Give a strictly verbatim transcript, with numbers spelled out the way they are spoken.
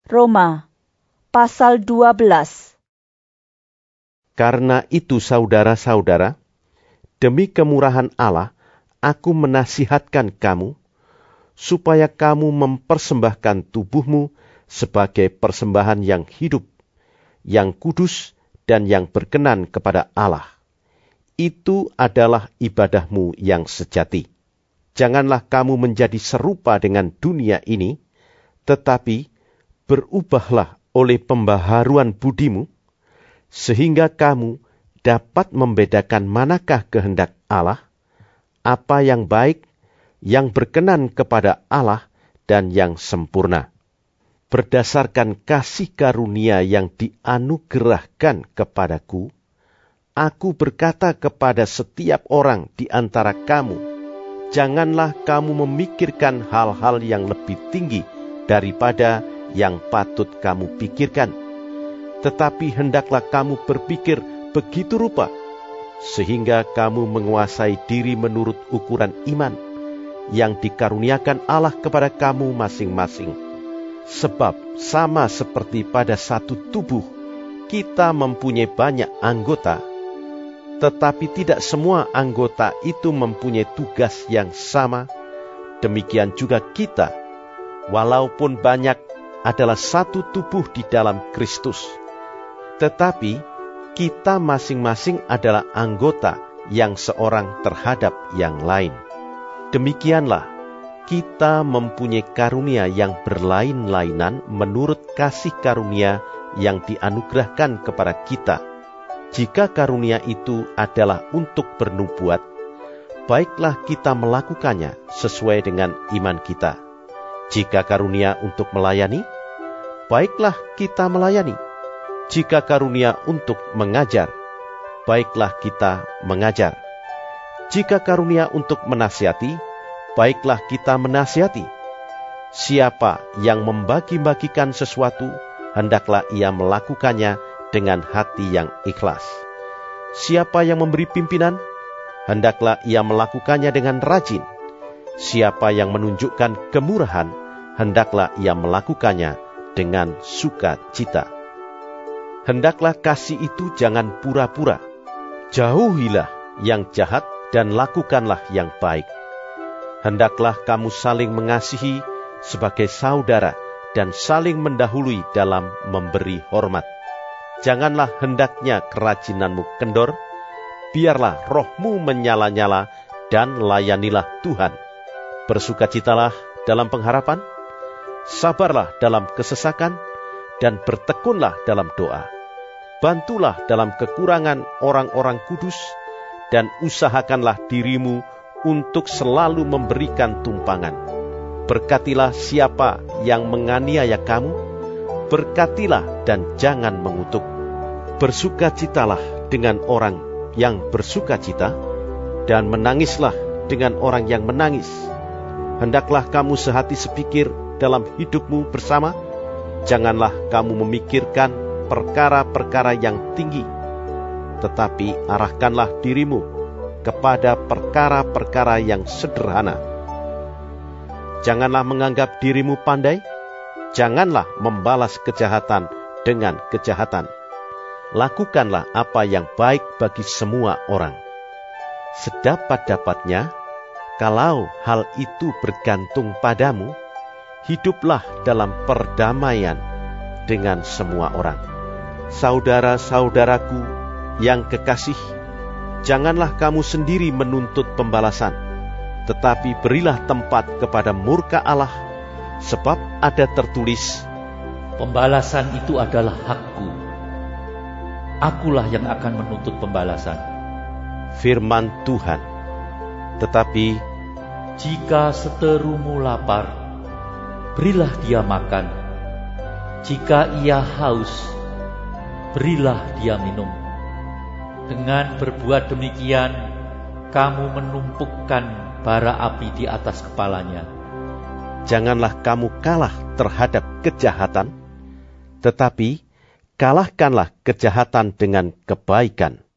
Roma pasal dua belas. Karena itu saudara-saudara, demi kemurahan Allah, aku menasihatkan kamu, supaya kamu mempersembahkan tubuhmu sebagai persembahan yang hidup, yang kudus, dan yang berkenan kepada Allah. Itu adalah ibadahmu yang sejati. Janganlah kamu menjadi serupa dengan dunia ini, tetapi berubahlah oleh pembaharuan budimu, sehingga kamu dapat membedakan manakah kehendak Allah, apa yang baik, yang berkenan kepada Allah, dan yang sempurna. Berdasarkan kasih karunia yang dianugerahkan kepadaku, aku berkata kepada setiap orang di antara kamu, janganlah kamu memikirkan hal-hal yang lebih tinggi daripada yang patut kamu pikirkan, tetapi hendaklah kamu berpikir begitu rupa, sehingga kamu menguasai diri menurut ukuran iman yang dikaruniakan Allah kepada kamu masing-masing. Sebab sama seperti pada satu tubuh, kita mempunyai banyak anggota, tetapi tidak semua anggota itu mempunyai tugas yang sama. Demikian juga kita, walaupun banyak, adalah satu tubuh di dalam Kristus. Tetapi kita masing-masing adalah anggota yang seorang terhadap yang lain. Demikianlah, kita mempunyai karunia yang berlain-lainan menurut kasih karunia yang dianugerahkan kepada kita. Jika karunia itu adalah untuk bernubuat, baiklah kita melakukannya sesuai dengan iman kita. Jika karunia untuk melayani, baiklah kita melayani. Jika karunia untuk mengajar, baiklah kita mengajar. Jika karunia untuk menasihati, baiklah kita menasihati. Siapa yang membagi-bagikan sesuatu, hendaklah ia melakukannya dengan hati yang ikhlas. Siapa yang memberi pimpinan, hendaklah ia melakukannya dengan rajin. Siapa yang menunjukkan kemurahan, hendaklah ia melakukannya dengan sukacita. Hendaklah kasih itu jangan pura-pura. Jauhilah yang jahat dan lakukanlah yang baik. Hendaklah kamu saling mengasihi sebagai saudara dan saling mendahului dalam memberi hormat. Janganlah hendaknya kerajinanmu kendor, biarlah rohmu menyala-nyala dan layanilah Tuhan. Bersukacitalah dalam pengharapan, sabarlah dalam kesesakan, dan bertekunlah dalam doa. Bantulah dalam kekurangan orang-orang kudus, dan usahakanlah dirimu untuk selalu memberikan tumpangan. Berkatilah siapa yang menganiaya kamu, berkatilah dan jangan mengutuk. Bersukacitalah dengan orang yang bersukacita, dan menangislah dengan orang yang menangis. Hendaklah kamu sehati sepikir dalam hidupmu bersama. Janganlah kamu memikirkan perkara-perkara yang tinggi, tetapi arahkanlah dirimu kepada perkara-perkara yang sederhana. Janganlah menganggap dirimu pandai, janganlah membalas kejahatan dengan kejahatan. Lakukanlah apa yang baik bagi semua orang. Sedapat-dapatnya, kalau hal itu bergantung padamu, hiduplah dalam perdamaian dengan semua orang. Saudara-saudaraku yang kekasih, janganlah kamu sendiri menuntut pembalasan, tetapi berilah tempat kepada murka Allah, sebab ada tertulis, pembalasan itu adalah hakku. Akulah yang akan menuntut pembalasan. Firman Tuhan. Tetapi jika seterumu lapar, berilah dia makan. Jika ia haus, berilah dia minum. Dengan berbuat demikian, kamu menumpukkan bara api di atas kepalanya. Janganlah kamu kalah terhadap kejahatan, tetapi kalahkanlah kejahatan dengan kebaikan.